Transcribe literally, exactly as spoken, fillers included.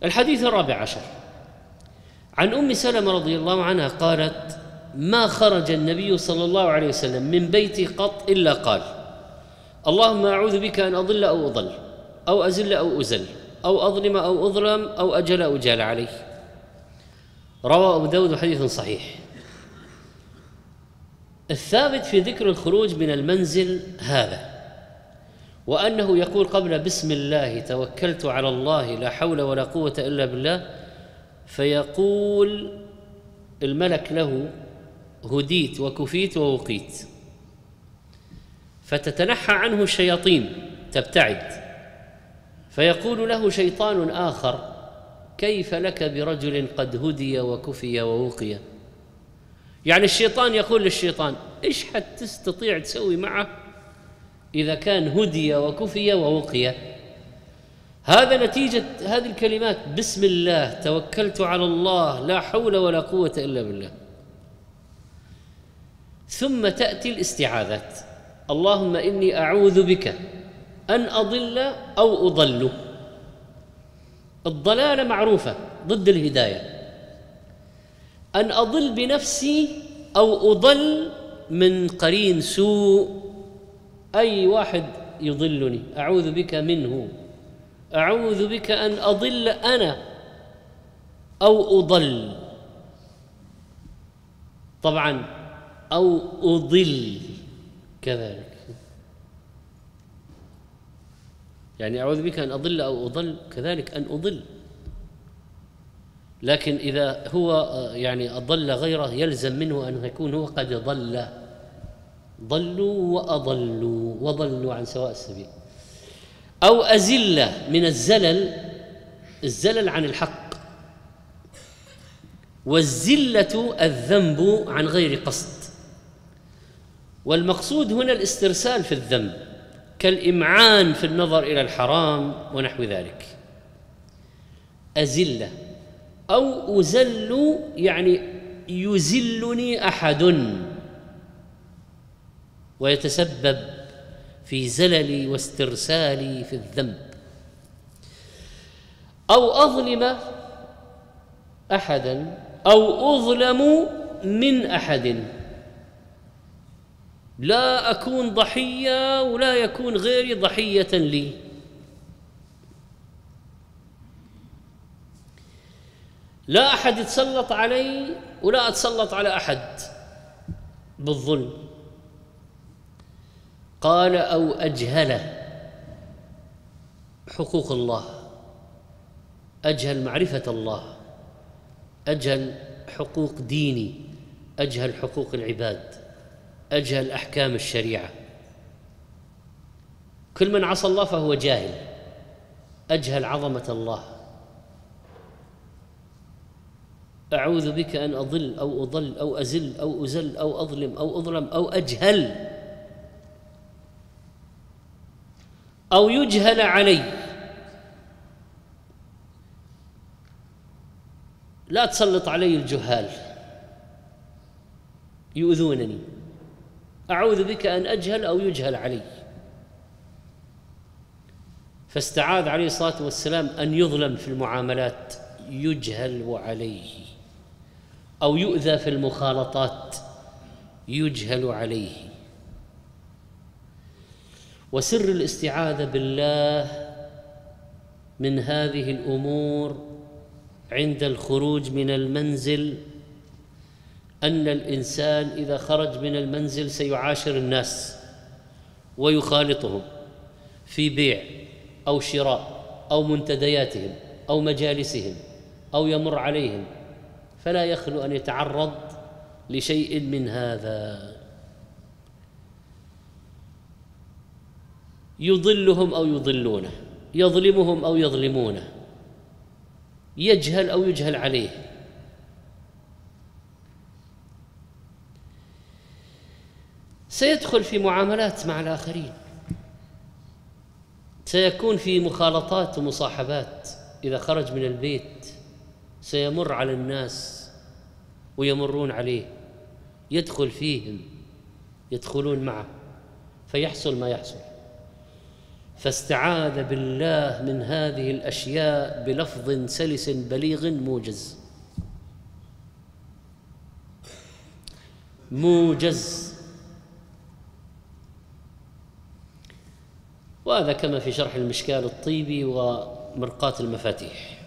الحديث الرابع عشر عن أم سلمة رضي الله عنها قالت: ما خرج النبي صلى الله عليه وسلم من بيتي قط إلا قال: اللهم أعوذ بك أن أضل أو أضل أو أزل أو أزل أو أظلم أو أظلم أو أجل أو أجال عليه. رواه أبو داود حديث صحيح. الثابت في ذكر الخروج من المنزل هذا، وأنه يقول قبل: بسم الله توكلت على الله لا حول ولا قوة إلا بالله، فيقول الملك له: هديت وكفيت ووقيت، فتتنحى عنه الشياطين تبتعد، فيقول له شيطان آخر: كيف لك برجل قد هدي وكفي ووقي؟ يعني الشيطان يقول للشيطان: إيش حتستطيع تسوي معه إذا كان هدي وكفي ووقي؟ هذا نتيجة هذه الكلمات: بسم الله توكلت على الله لا حول ولا قوة إلا بالله. ثم تأتي الاستعاذات: اللهم إني أعوذ بك أن أضل أو أضل. الضلالة معروفة ضد الهداية. أن أضل بنفسي أو أضل من قرين سوء، أي واحد يضلني أعوذ بك منه. أعوذ بك أن أضل أنا أو أضل، طبعا أو أضل كذلك، يعني أعوذ بك أن أضل أو أضل، كذلك أن أضل. لكن إذا هو يعني أضل غيره يلزم منه أن يكون هو قد ضل. ضلوا وأضلوا وضلوا عن سواء السبيل. أو أزل من الزلل، الزلل عن الحق، والزلة الذنب عن غير قصد. والمقصود هنا الاسترسال في الذنب، كالإمعان في النظر إلى الحرام ونحو ذلك. أزل أو أزل يعني يزلني أحد ويتسبب في زللي واسترسالي في الذنب. أو أظلم أحدا أو أظلم من أحد، لا أكون ضحية ولا يكون غيري ضحية لي. لا أحد يتسلط علي ولا أتسلط على أحد بالظلم. قال: أو أجهل حقوق الله، أجهل معرفة الله، أجهل حقوق ديني، أجهل حقوق العباد، أجهل أحكام الشريعة. كل من عصى الله فهو جاهل، أجهل عظمة الله. أعوذ بك أن أضل أو أضل أو أزل أو أزل أو أظلم أو أظلم أو أجهل أو يجهل علي. لا تسلط علي الجهال يؤذونني، أعوذ بك أن أجهل أو يجهل علي. فاستعاذ عليه الصلاة والسلام أن يظلم في المعاملات، يجهل عليه، أو يؤذى في المخالطات، يجهل عليه. وسر الاستعاذة بالله من هذه الأمور عند الخروج من المنزل أن الإنسان إذا خرج من المنزل سيعاشر الناس ويخالطهم في بيع أو شراء أو منتدياتهم أو مجالسهم أو يمر عليهم، فلا يخلو أن يتعرض لشيء من هذا، يضلهم أو يضلونه، يظلمهم أو يظلمونه، يجهل أو يجهل عليه. سيدخل في معاملات مع الآخرين، سيكون في مخالطات ومصاحبات. إذا خرج من البيت سيمر على الناس ويمرون عليه، يدخل فيهم، يدخلون معه، فيحصل ما يحصل. فاستعاذ بالله من هذه الأشياء بلفظ سلس بليغ موجز موجز وهذا كما في شرح المشكال الطيبي ومرقاة المفاتيح.